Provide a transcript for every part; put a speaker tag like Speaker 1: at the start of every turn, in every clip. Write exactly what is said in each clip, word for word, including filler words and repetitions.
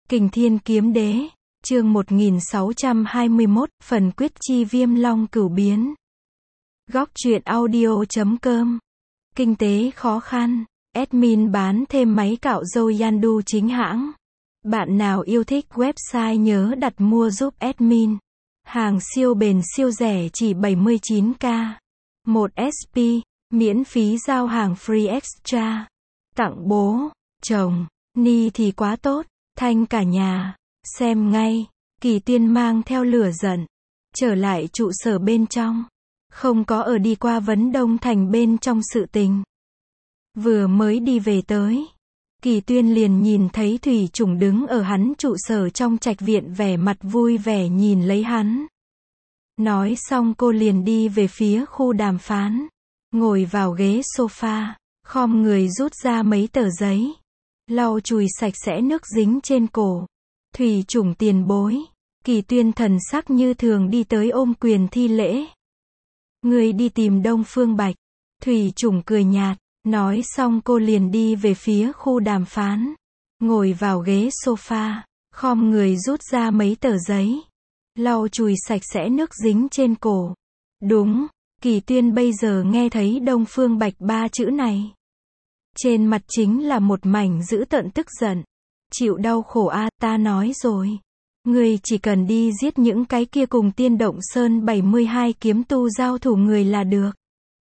Speaker 1: Kình Thiên Kiếm Đế, chương một nghìn sáu trăm hai mươi mốt, phần quyết chi viêm long cửu biến. Góc truyện audio chấm com. Kinh tế khó khăn, admin bán thêm máy cạo râu Yandu chính hãng. Bạn nào yêu thích website nhớ đặt mua giúp admin. Hàng siêu bền siêu rẻ chỉ bảy mươi chín k. một ét pê, miễn phí giao hàng free extra. Tặng bố, chồng, ni thì quá tốt, thanh cả nhà. Xem ngay, Kỳ Tuyên mang theo lửa giận, trở lại trụ sở bên trong. Không có ở đi qua Vấn Đông Thành bên trong sự tình. Vừa mới đi về tới, Kỳ Tuyên liền nhìn thấy Thủy Trùng đứng ở hắn trụ sở trong trạch viện vẻ mặt vui vẻ nhìn lấy hắn. Nói xong cô liền đi về phía khu đàm phán, ngồi vào ghế sofa, khom người rút ra mấy tờ giấy, lau chùi sạch sẽ nước dính trên cổ. Thủy Trùng tiền bối. Kỳ Tuyên thần sắc như thường đi tới ôm quyền thi lễ. Người đi tìm Đông Phương Bạch. Thủy Trùng cười nhạt, nói xong cô liền đi về phía khu đàm phán, ngồi vào ghế sofa, khom người rút ra mấy tờ giấy, lau chùi sạch sẽ nước dính trên cổ. Đúng, Kỳ Tuyên bây giờ nghe thấy Đông Phương Bạch ba chữ này, trên mặt chính là một mảnh dữ tợn tức giận. Chịu đau khổ a, à, ta nói rồi. Người chỉ cần đi giết những cái kia cùng Tiên Động Sơn bảy mươi hai kiếm tu giao thủ người là được.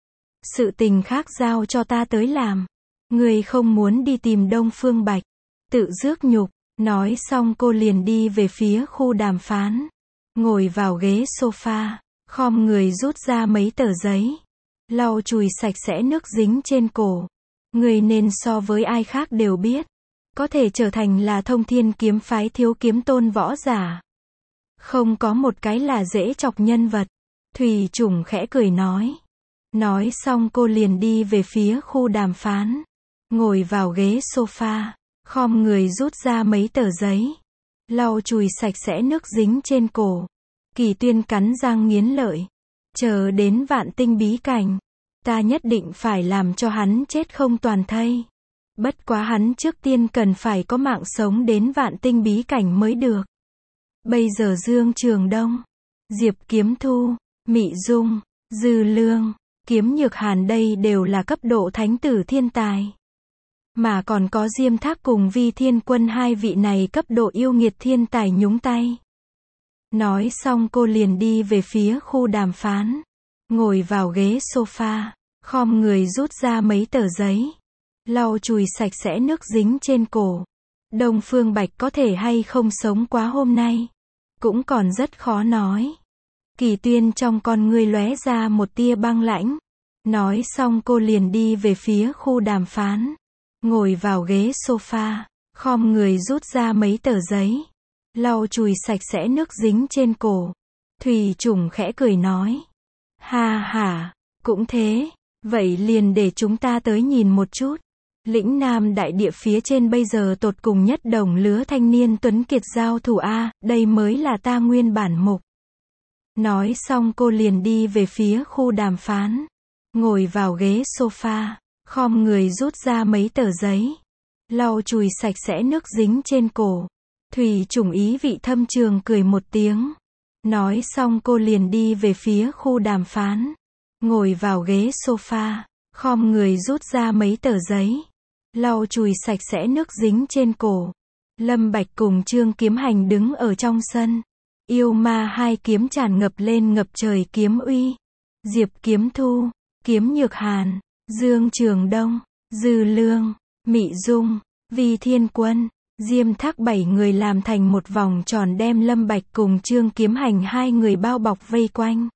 Speaker 1: Sự tình khác giao cho ta tới làm. Người không muốn đi tìm Đông Phương Bạch. Tự rước nhục. Nói xong cô liền đi về phía khu đàm phán, ngồi vào ghế sofa, khom người rút ra mấy tờ giấy, lau chùi sạch sẽ nước dính trên cổ. Người nên so với ai khác đều biết, có thể trở thành là Thông Thiên kiếm phái thiếu kiếm tôn võ giả. Không có một cái là dễ chọc nhân vật. Thủy Trùng khẽ cười nói. Nói xong cô liền đi về phía khu đàm phán, ngồi vào ghế sofa, khom người rút ra mấy tờ giấy, lau chùi sạch sẽ nước dính trên cổ. Kỳ Tuyên cắn răng nghiến lợi. Chờ đến Vạn Tinh bí cảnh, ta nhất định phải làm cho hắn chết không toàn thây. Bất quá hắn trước tiên cần phải có mạng sống đến Vạn Tinh bí cảnh mới được. Bây giờ Dương Trường Đông, Diệp Kiếm Thu, Mị Dung, Dư Lương, Kiếm Nhược Hàn đây đều là cấp độ thánh tử thiên tài. Mà còn có Diêm Thác cùng Vi Thiên Quân hai vị này cấp độ yêu nghiệt thiên tài nhúng tay. Nói xong cô liền đi về phía khu đàm phán, ngồi vào ghế sofa, khom người rút ra mấy tờ giấy, lau chùi sạch sẽ nước dính trên cổ. Đông Phương Bạch có thể hay không sống quá hôm nay, cũng còn rất khó nói. Kỳ Tuyên trong con ngươi lóe ra một tia băng lãnh. Nói xong cô liền đi về phía khu đàm phán, ngồi vào ghế sofa, khom người rút ra mấy tờ giấy, lau chùi sạch sẽ nước dính trên cổ. Thủy Trùng khẽ cười nói. Ha ha, cũng thế, vậy liền để chúng ta tới nhìn một chút. Lĩnh Nam đại địa phía trên bây giờ tột cùng nhất đồng lứa thanh niên tuấn kiệt giao thủ a, đây mới là ta nguyên bản mục. Nói xong cô liền đi về phía khu đàm phán, ngồi vào ghế sofa, khom người rút ra mấy tờ giấy, lau chùi sạch sẽ nước dính trên cổ. Thủy Trùng ý vị thâm trường cười một tiếng. Nói xong cô liền đi về phía khu đàm phán, ngồi vào ghế sofa, khom người rút ra mấy tờ giấy, lau chùi sạch sẽ nước dính trên cổ. Lâm Bạch cùng Trương Kiếm Hành đứng ở trong sân. Yêu ma hai kiếm tràn ngập lên ngập trời kiếm uy. Diệp Kiếm Thu, Kiếm Nhược Hàn, Dương Trường Đông, Dư Lương, Mị Dung, Vi Thiên Quân, Diêm Thác bảy người làm thành một vòng tròn đem Lâm Bạch cùng Trương Kiếm Hành hai người bao bọc vây quanh.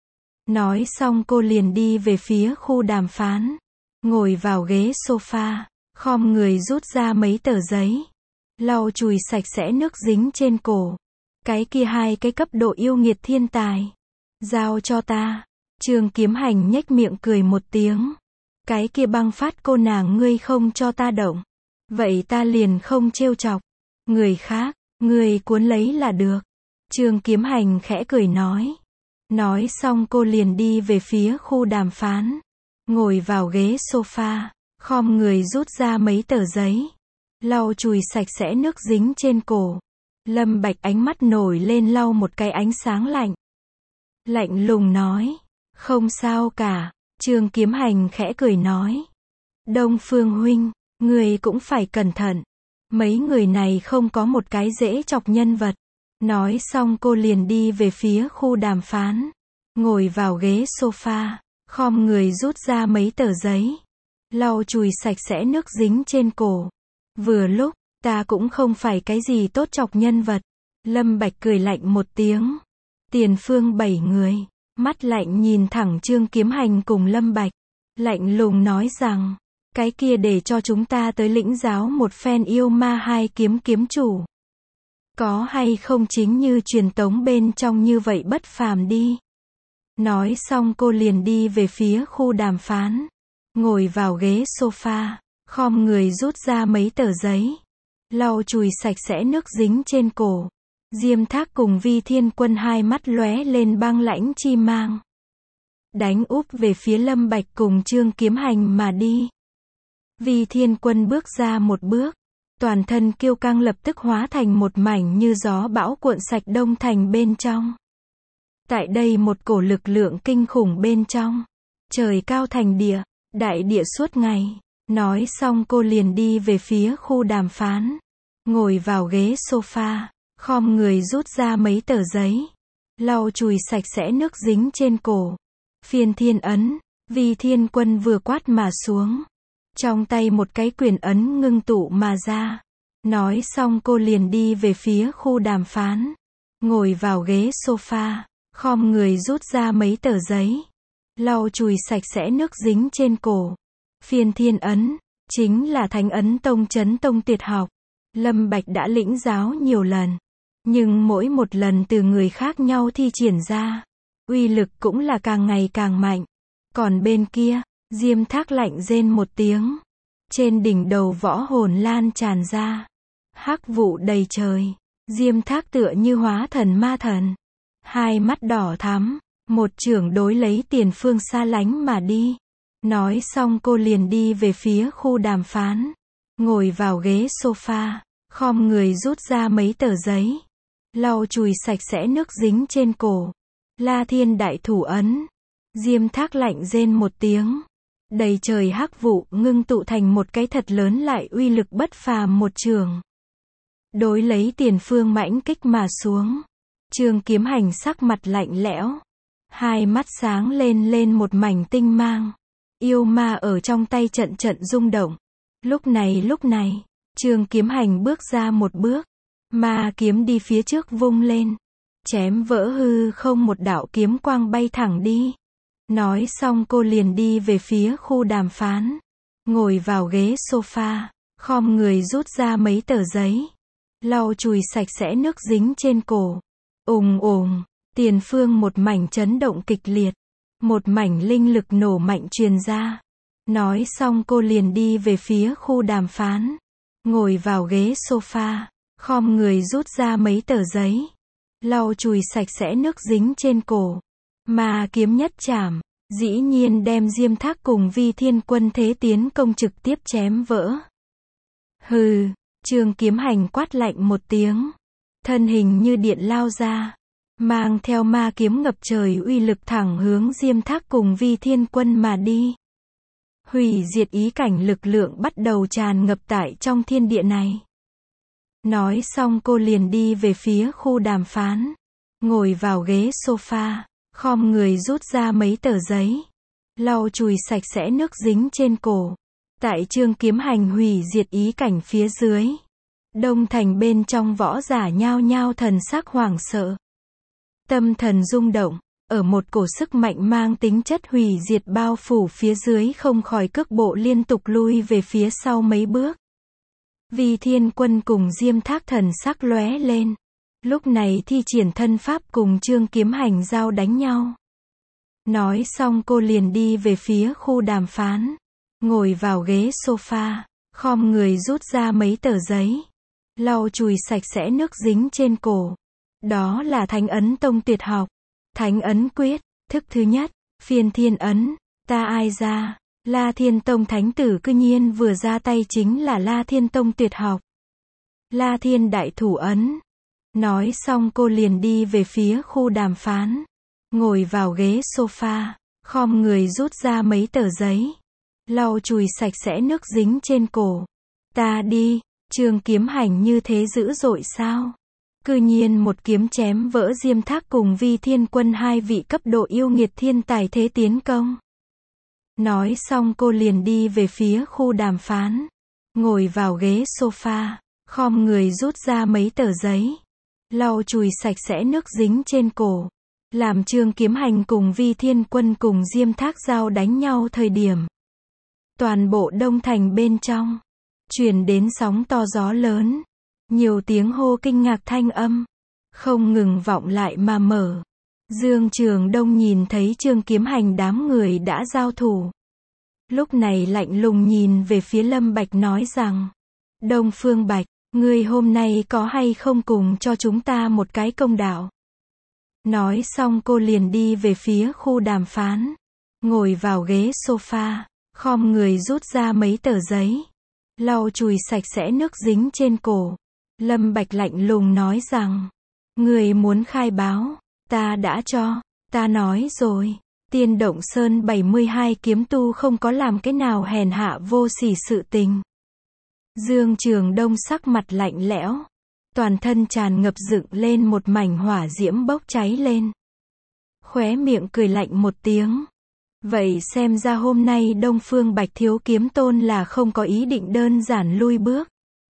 Speaker 1: Nói xong cô liền đi về phía khu đàm phán, ngồi vào ghế sofa, khom người rút ra mấy tờ giấy, lau chùi sạch sẽ nước dính trên cổ. Cái kia hai cái cấp độ yêu nghiệt thiên tài, giao cho ta. Trương Kiếm Hành nhếch miệng cười một tiếng. Cái kia băng phát cô nàng ngươi không cho ta động, vậy ta liền không trêu chọc. Người khác, ngươi cuốn lấy là được. Trương Kiếm Hành khẽ cười nói. Nói xong cô liền đi về phía khu đàm phán, ngồi vào ghế sofa, khom người rút ra mấy tờ giấy, lau chùi sạch sẽ nước dính trên cổ. Lâm Bạch ánh mắt nổi lên lau một cái ánh sáng lạnh. Lạnh lùng nói, không sao cả. Trương Kiếm Hành khẽ cười nói, Đông Phương huynh, người cũng phải cẩn thận. Mấy người này không có một cái dễ chọc nhân vật. Nói xong cô liền đi về phía khu đàm phán. Ngồi vào ghế sofa, khom người rút ra mấy tờ giấy. Lau chùi sạch sẽ nước dính trên cổ. Vừa lúc, ta cũng không phải cái gì tốt chọc nhân vật. Lâm Bạch cười lạnh một tiếng. Tiền phương bảy người, mắt lạnh nhìn thẳng Trương Kiếm Hành cùng Lâm Bạch. Lạnh lùng nói rằng, cái kia để cho chúng ta tới lĩnh giáo một phen yêu ma hai kiếm kiếm chủ. Có hay không chính như truyền tống bên trong như vậy bất phàm đi. Nói xong cô liền đi về phía khu đàm phán. Ngồi vào ghế sofa, khom người rút ra mấy tờ giấy. Lau chùi sạch sẽ nước dính trên cổ. Diêm Thác cùng Vi Thiên Quân hai mắt lóe lên băng lãnh chi mang. Đánh úp về phía Lâm Bạch cùng Trương Kiếm Hành mà đi. Vi Thiên Quân bước ra một bước. Toàn thân kiêu căng lập tức hóa thành một mảnh như gió bão cuộn sạch Đông Thành bên trong. Tại đây một cổ lực lượng kinh khủng bên trong. Trời cao thành địa, đại địa suốt ngày. Nói xong cô liền đi về phía khu đàm phán. Ngồi vào ghế sofa, khom người rút ra mấy tờ giấy. Lau chùi sạch sẽ nước dính trên cổ. Phiên thiên ấn, Vi Thiên Quân vừa quát mà xuống. Trong tay một cái quyền ấn ngưng tụ mà ra. Nói xong cô liền đi về phía khu đàm phán. Ngồi vào ghế sofa, khom người rút ra mấy tờ giấy. Lau chùi sạch sẽ nước dính trên cổ. Phiên thiên ấn, chính là Thánh ấn tông chấn tông tuyệt học. Lâm Bạch đã lĩnh giáo nhiều lần. Nhưng mỗi một lần từ người khác nhau thi triển ra. Uy lực cũng là càng ngày càng mạnh. Còn bên kia, Diêm Thác lạnh rên một tiếng. Trên đỉnh đầu võ hồn lan tràn ra. Hắc vụ đầy trời. Diêm Thác tựa như hóa thần ma thần. Hai mắt đỏ thắm. Một chưởng đối lấy tiền phương xa lánh mà đi. Nói xong cô liền đi về phía khu đàm phán. Ngồi vào ghế sofa, khom người rút ra mấy tờ giấy. Lau chùi sạch sẽ nước dính trên cổ. La Thiên đại thủ ấn. Diêm Thác lạnh rên một tiếng. Đầy trời hắc vụ ngưng tụ thành một cái thật lớn lại uy lực bất phàm một trường. Đối lấy tiền phương mãnh kích mà xuống. Trương Kiếm Hành sắc mặt lạnh lẽo. Hai mắt sáng lên lên một mảnh tinh mang. Yêu ma ở trong tay trận trận rung động. Lúc này lúc này, Trương Kiếm Hành bước ra một bước. Ma kiếm đi phía trước vung lên. Chém vỡ hư không một đạo kiếm quang bay thẳng đi. Nói xong cô liền đi về phía khu đàm phán. Ngồi vào ghế sofa, khom người rút ra mấy tờ giấy. Lau chùi sạch sẽ nước dính trên cổ. Ùng ùng, tiền phương một mảnh chấn động kịch liệt. Một mảnh linh lực nổ mạnh truyền ra. Nói xong cô liền đi về phía khu đàm phán. Ngồi vào ghế sofa, khom người rút ra mấy tờ giấy. Lau chùi sạch sẽ nước dính trên cổ. Ma kiếm nhất chảm, dĩ nhiên đem Diêm Thác cùng Vi Thiên Quân thế tiến công trực tiếp chém vỡ. Hừ, Trương Kiếm Hành quát lạnh một tiếng. Thân hình như điện lao ra. Mang theo ma kiếm ngập trời uy lực thẳng hướng Diêm Thác cùng Vi Thiên Quân mà đi. Hủy diệt ý cảnh lực lượng bắt đầu tràn ngập tại trong thiên địa này. Nói xong cô liền đi về phía khu đàm phán. Ngồi vào ghế sofa, khom người rút ra mấy tờ giấy. Lau chùi sạch sẽ nước dính trên cổ. Tại Trương Kiếm Hành hủy diệt ý cảnh phía dưới. Đông Thành bên trong võ giả nhao nhao thần sắc hoảng sợ. Tâm thần rung động, ở một cổ sức mạnh mang tính chất hủy diệt bao phủ phía dưới không khỏi cước bộ liên tục lui về phía sau mấy bước. Vi Thiên Quân cùng Diêm Thác thần sắc lóe lên. Lúc này thi triển thân pháp cùng Trương Kiếm Hành giao đánh nhau. Nói xong cô liền đi về phía khu đàm phán. Ngồi vào ghế sofa, khom người rút ra mấy tờ giấy. Lau chùi sạch sẽ nước dính trên cổ. Đó là Thánh ấn tông tuyệt học. Thánh ấn quyết, thức thứ nhất, phiên thiên ấn, ta ai ra. La Thiên Tông thánh tử cư nhiên vừa ra tay chính là La Thiên Tông tuyệt học. La Thiên đại thủ ấn. Nói xong cô liền đi về phía khu đàm phán. Ngồi vào ghế sofa, khom người rút ra mấy tờ giấy. Lau chùi sạch sẽ nước dính trên cổ. Ta đi, Trương Kiếm Hành như thế dữ dội sao? Cư nhiên một kiếm chém vỡ Diêm Thác cùng Vi Thiên Quân hai vị cấp độ yêu nghiệt thiên tài thế tiến công. Nói xong cô liền đi về phía khu đàm phán. Ngồi vào ghế sofa, khom người rút ra mấy tờ giấy. Lau chùi sạch sẽ nước dính trên cổ. Làm Trương Kiếm Hành cùng Vi Thiên Quân cùng Diêm Thác giao đánh nhau thời điểm. Toàn bộ Đông Thành bên trong, truyền đến sóng to gió lớn. Nhiều tiếng hô kinh ngạc thanh âm, không ngừng vọng lại mà mở. Dương Trường Đông nhìn thấy Trương Kiếm Hành đám người đã giao thủ. Lúc này lạnh lùng nhìn về phía Lâm Bạch nói rằng, Đông Phương Bạch, ngươi hôm nay có hay không cùng cho chúng ta một cái công đạo? Nói xong cô liền đi về phía khu đàm phán. Ngồi vào ghế sofa, khom người rút ra mấy tờ giấy. Lau chùi sạch sẽ nước dính trên cổ. Lâm Bạch lạnh lùng nói rằng, người muốn khai báo, ta đã cho, ta nói rồi, Tiên Động Sơn bảy mươi hai kiếm tu không có làm cái nào hèn hạ vô sỉ sự tình. Dương Trường Đông sắc mặt lạnh lẽo, toàn thân tràn ngập dựng lên một mảnh hỏa diễm bốc cháy lên. Khóe miệng cười lạnh một tiếng. Vậy xem ra hôm nay Đông Phương Bạch thiếu kiếm tôn là không có ý định đơn giản lui bước.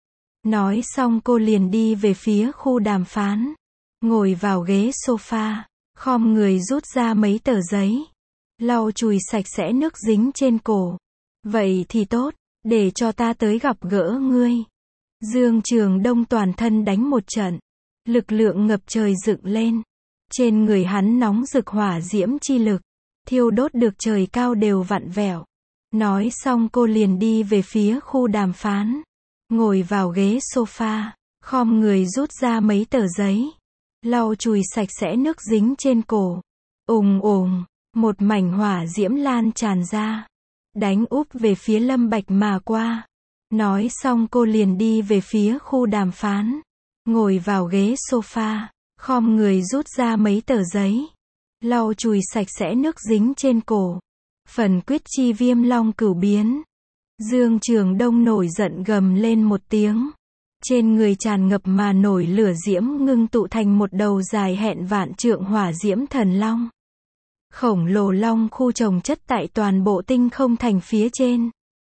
Speaker 1: Nói xong cô liền đi về phía khu đàm phán. Ngồi vào ghế sofa, khom người rút ra mấy tờ giấy. Lau chùi sạch sẽ nước dính trên cổ. Vậy thì tốt, để cho ta tới gặp gỡ ngươi. Dương Trường Đông toàn thân đánh một trận. Lực lượng ngập trời dựng lên. Trên người hắn nóng rực hỏa diễm chi lực. Thiêu đốt được trời cao đều vặn vẹo. Nói xong cô liền đi về phía khu đàm phán. Ngồi vào ghế sofa, khom người rút ra mấy tờ giấy. Lau chùi sạch sẽ nước dính trên cổ. Ùng ùng, một mảnh hỏa diễm lan tràn ra. Đánh úp về phía Lâm Bạch mà qua. Nói xong cô liền đi về phía khu đàm phán. Ngồi vào ghế sofa, khom người rút ra mấy tờ giấy. Lau chùi sạch sẽ nước dính trên cổ. Phần quyết chi viêm long cửu biến. Dương Trường Đông nổi giận gầm lên một tiếng. Trên người tràn ngập mà nổi lửa diễm ngưng tụ thành một đầu dài hẹn vạn trượng hỏa diễm thần long. Khổng lồ long khu trồng chất tại toàn bộ tinh không thành phía trên.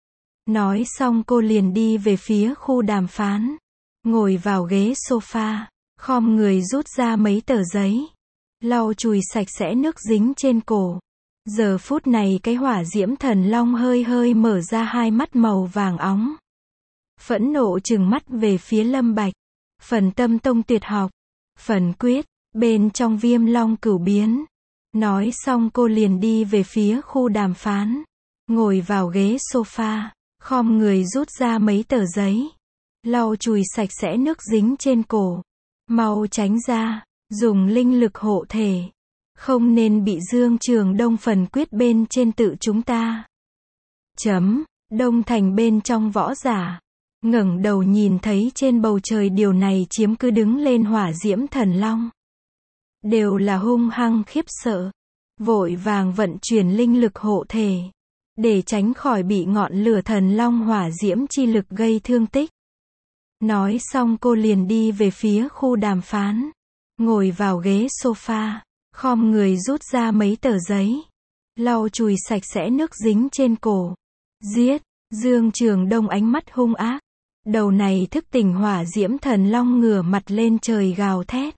Speaker 1: Nói xong cô liền đi về phía khu đàm phán. Ngồi vào ghế sofa, khom người rút ra mấy tờ giấy. Lau chùi sạch sẽ nước dính trên cổ. Giờ phút này cái hỏa diễm thần long hơi hơi mở ra hai mắt màu vàng óng. Phẫn nộ trừng mắt về phía Lâm Bạch. Phần tâm tông tuyệt học. Phần quyết, bên trong viêm long cửu biến. Nói xong cô liền đi về phía khu đàm phán. Ngồi vào ghế sofa, khom người rút ra mấy tờ giấy. Lau chùi sạch sẽ nước dính trên cổ. Mau tránh ra, dùng linh lực hộ thể. Không nên bị Dương Trường Đông phần quyết bên trên tự chúng ta. Chấm, Đông Thành bên trong võ giả. Ngẩng đầu nhìn thấy trên bầu trời điều này chiếm cứ đứng lên hỏa diễm thần long. Đều là hung hăng khiếp sợ. Vội vàng vận chuyển linh lực hộ thể. Để tránh khỏi bị ngọn lửa thần long hỏa diễm chi lực gây thương tích. Nói xong cô liền đi về phía khu đàm phán. Ngồi vào ghế sofa. Khom người rút ra mấy tờ giấy. Lau chùi sạch sẽ nước dính trên cổ. Giết, Dương Trường Đông ánh mắt hung ác. Đầu này thức tỉnh hỏa diễm thần long ngửa mặt lên trời gào thét.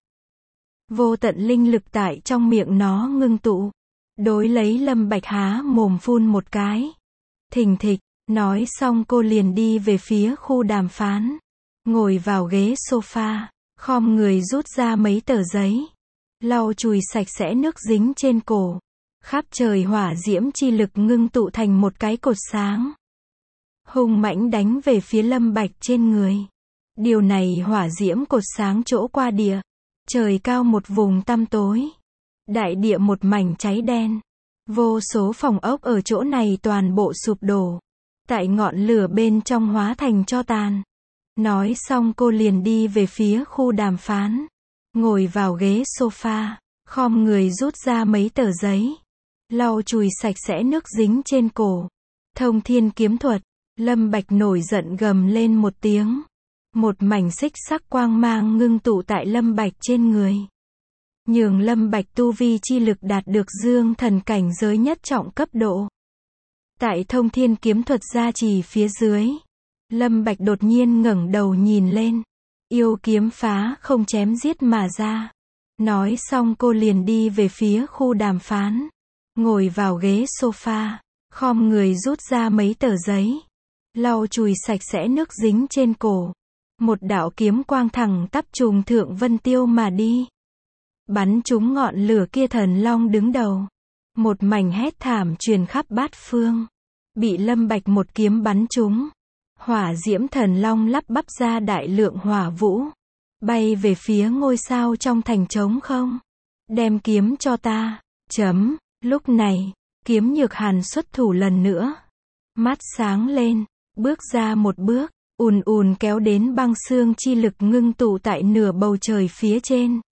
Speaker 1: Vô tận linh lực tại trong miệng nó ngưng tụ. Đối lấy Lâm Bạch há mồm phun một cái. Thình thịch, nói xong cô liền đi về phía khu đàm phán. Ngồi vào ghế sofa, khom người rút ra mấy tờ giấy. Lau chùi sạch sẽ nước dính trên cổ. Khắp trời hỏa diễm chi lực ngưng tụ thành một cái cột sáng. Hung mãnh đánh về phía Lâm Bạch trên người. Điều này hỏa diễm cột sáng chỗ qua địa. Trời cao một vùng tăm tối. Đại địa một mảnh cháy đen. Vô số phòng ốc ở chỗ này toàn bộ sụp đổ. Tại ngọn lửa bên trong hóa thành tro tàn. Nói xong cô liền đi về phía khu đàm phán. Ngồi vào ghế sofa, khom người rút ra mấy tờ giấy. Lau chùi sạch sẽ nước dính trên cổ. Thông thiên kiếm thuật, Lâm Bạch nổi giận gầm lên một tiếng. Một mảnh xích sắc quang mang ngưng tụ tại Lâm Bạch trên người. Nhường Lâm Bạch tu vi chi lực đạt được dương thần cảnh giới nhất trọng cấp độ. Tại thông thiên kiếm thuật gia trì phía dưới, Lâm Bạch đột nhiên ngẩng đầu nhìn lên. Yêu kiếm phá không chém giết mà ra. Nói xong cô liền đi về phía khu đàm phán. Ngồi vào ghế sofa, khom người rút ra mấy tờ giấy. Lau chùi sạch sẽ nước dính trên cổ. Một đạo kiếm quang thẳng tắp trùng thượng vân tiêu mà đi. Bắn trúng ngọn lửa kia thần long đứng đầu. Một mảnh hét thảm truyền khắp bát phương. Bị Lâm Bạch một kiếm bắn trúng. Hỏa diễm thần long lắp bắp ra đại lượng hỏa vũ. Bay về phía ngôi sao trong thành trống không. Đem kiếm cho ta. Chấm. Lúc này, Kiếm Nhược Hàn xuất thủ lần nữa. Mắt sáng lên. Bước ra một bước. Ùn ùn kéo đến băng xương chi lực ngưng tụ tại nửa bầu trời phía trên.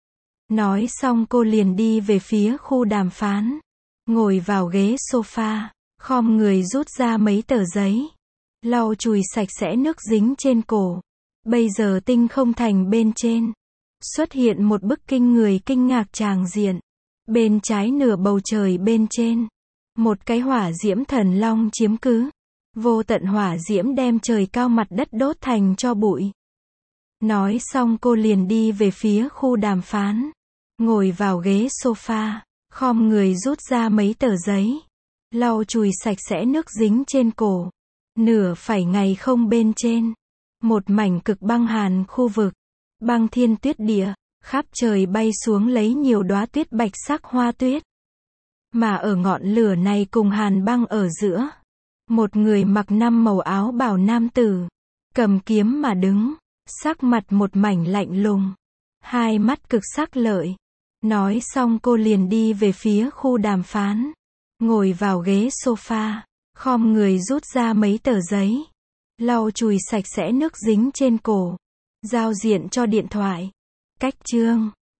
Speaker 1: Nói xong cô liền đi về phía khu đàm phán. Ngồi vào ghế sofa, khom người rút ra mấy tờ giấy. Lau chùi sạch sẽ nước dính trên cổ. Bây giờ tinh không thành bên trên. Xuất hiện một bức kinh người kinh ngạc tràng diện. Bên trái nửa bầu trời bên trên. Một cái hỏa diễm thần long chiếm cứ. Vô tận hỏa diễm đem trời cao mặt đất đốt thành cho bụi. Nói xong cô liền đi về phía khu đàm phán. Ngồi vào ghế sofa, khom người rút ra mấy tờ giấy. Lau chùi sạch sẽ nước dính trên cổ. Nửa phẩy ngày không bên trên. Một mảnh cực băng hàn khu vực. Băng thiên tuyết địa, khắp trời bay xuống lấy nhiều đóa tuyết bạch sắc hoa tuyết. Mà ở ngọn lửa này cùng hàn băng ở giữa. Một người mặc năm màu áo bào nam tử. Cầm kiếm mà đứng. Sắc mặt một mảnh lạnh lùng. Hai mắt cực sắc lợi. Nói xong cô liền đi về phía khu đàm phán. Ngồi vào ghế sofa. Khom người rút ra mấy tờ giấy. Lau chùi sạch sẽ nước dính trên cổ. Giao diện cho điện thoại. Cách chương